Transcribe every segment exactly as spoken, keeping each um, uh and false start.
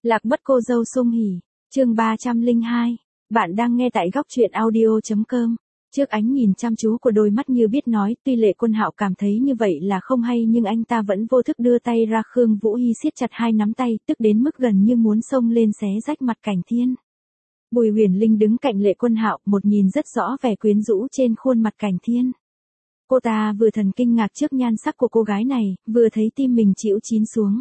Lạc mất cô dâu Sung Hỉ, chương ba trăm lẻ hai. Bạn đang nghe tại góc truyện audio chấm com. Trước ánh nhìn chăm chú của đôi mắt như biết nói, tuy Lệ Quân Hạo cảm thấy như vậy là không hay nhưng anh ta vẫn vô thức đưa tay ra. Khương Vũ Hi siết chặt hai nắm tay, tức đến mức gần như muốn xông lên xé rách mặt Cảnh Thiên. Bùi Huyền Linh đứng cạnh Lệ Quân Hạo, một nhìn rất rõ vẻ quyến rũ trên khuôn mặt Cảnh Thiên. Cô ta vừa thần kinh ngạc trước nhan sắc của cô gái này, vừa thấy tim mình chịu chín xuống.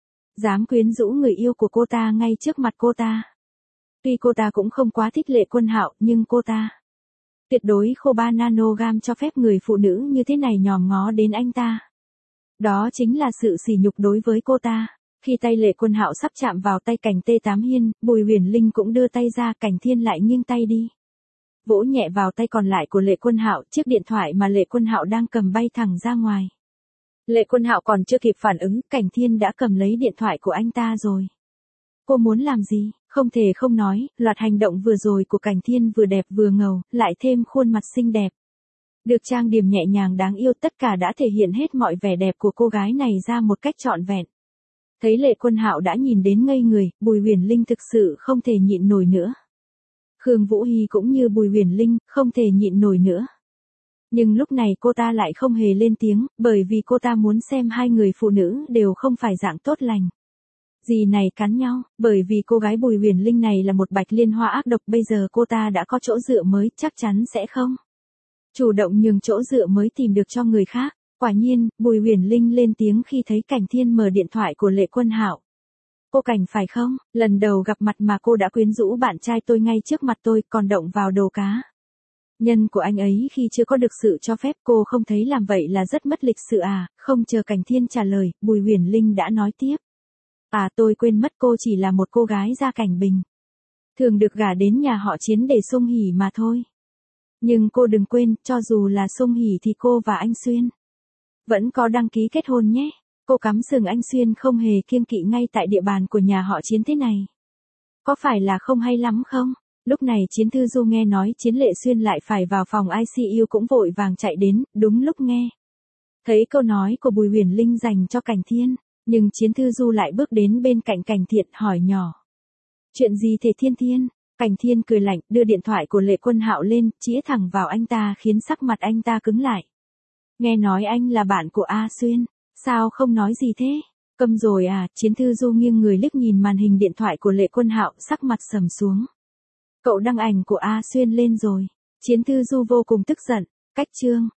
Dám quyến rũ người yêu của cô ta ngay trước mặt cô ta. Tuy cô ta cũng không quá thích Lệ Quân Hạo, nhưng cô ta tuyệt đối không ba nanogam cho phép người phụ nữ như thế này nhòm ngó đến anh ta. Đó chính là sự sỉ nhục đối với cô ta. Khi tay Lệ Quân Hạo sắp chạm vào tay Cảnh Tê Tám Hiên, Bùi Huyền Linh cũng đưa tay ra, Cảnh Thiên lại nghiêng tay đi. Vỗ nhẹ vào tay còn lại của Lệ Quân Hạo, chiếc điện thoại mà Lệ Quân Hạo đang cầm bay thẳng ra ngoài. Lệ Quân Hạo còn chưa kịp phản ứng, Cảnh Thiên đã cầm lấy điện thoại của anh ta rồi. Cô muốn làm gì? Không thể không nói, loạt hành động vừa rồi của Cảnh Thiên vừa đẹp vừa ngầu, lại thêm khuôn mặt xinh đẹp. Được trang điểm nhẹ nhàng đáng yêu, tất cả đã thể hiện hết mọi vẻ đẹp của cô gái này ra một cách trọn vẹn. Thấy Lệ Quân Hạo đã nhìn đến ngây người, Bùi Huyền Linh thực sự không thể nhịn nổi nữa. Khương Vũ Hi cũng như Bùi Huyền Linh, không thể nhịn nổi nữa. Nhưng lúc này cô ta lại không hề lên tiếng, bởi vì cô ta muốn xem hai người phụ nữ đều không phải dạng tốt lành. Gì này cắn nhau, bởi vì cô gái Bùi Huyền Linh này là một bạch liên hoa ác độc, bây giờ cô ta đã có chỗ dựa mới, chắc chắn sẽ không chủ động nhường chỗ dựa mới tìm được cho người khác. Quả nhiên, Bùi Huyền Linh lên tiếng khi thấy Cảnh Thiên mở điện thoại của Lệ Quân Hạo. Cô Cảnh phải không, lần đầu gặp mặt mà cô đã quyến rũ bạn trai tôi ngay trước mặt tôi, còn động vào đồ cá nhân của anh ấy khi chưa có được sự cho phép, cô không thấy làm vậy là rất mất lịch sự à? Không chờ Cảnh Thiên trả lời, Bùi Huyền Linh đã nói tiếp. À, tôi quên mất cô chỉ là một cô gái gia cảnh bình thường được gả đến nhà họ Chiến để Sung Hỉ mà thôi. Nhưng cô đừng quên, cho dù là Sung Hỉ thì cô và anh Xuyên vẫn có đăng ký kết hôn nhé. Cô cắm sừng anh Xuyên không hề kiêng kỵ ngay tại địa bàn của nhà họ Chiến thế này. Có phải là không hay lắm không? Lúc này Chiến Thư Du nghe nói Chiến Lệ Xuyên lại phải vào phòng i xê u cũng vội vàng chạy đến, đúng lúc nghe thấy câu nói của Bùi Huyền Linh dành cho Cảnh Thiên, nhưng Chiến Thư Du lại bước đến bên cạnh Cảnh Thiện hỏi nhỏ. Chuyện gì thế Thiên Thiên? Cảnh Thiên cười lạnh, đưa điện thoại của Lệ Quân Hạo lên, chĩa thẳng vào anh ta khiến sắc mặt anh ta cứng lại. Nghe nói anh là bạn của A Xuyên, sao không nói gì thế? Câm rồi à? Chiến Thư Du nghiêng người liếc nhìn màn hình điện thoại của Lệ Quân Hạo, sắc mặt sầm xuống. Cậu đăng ảnh của A Xuyên lên rồi. Chiến Thư Du vô cùng tức giận. Cách chương.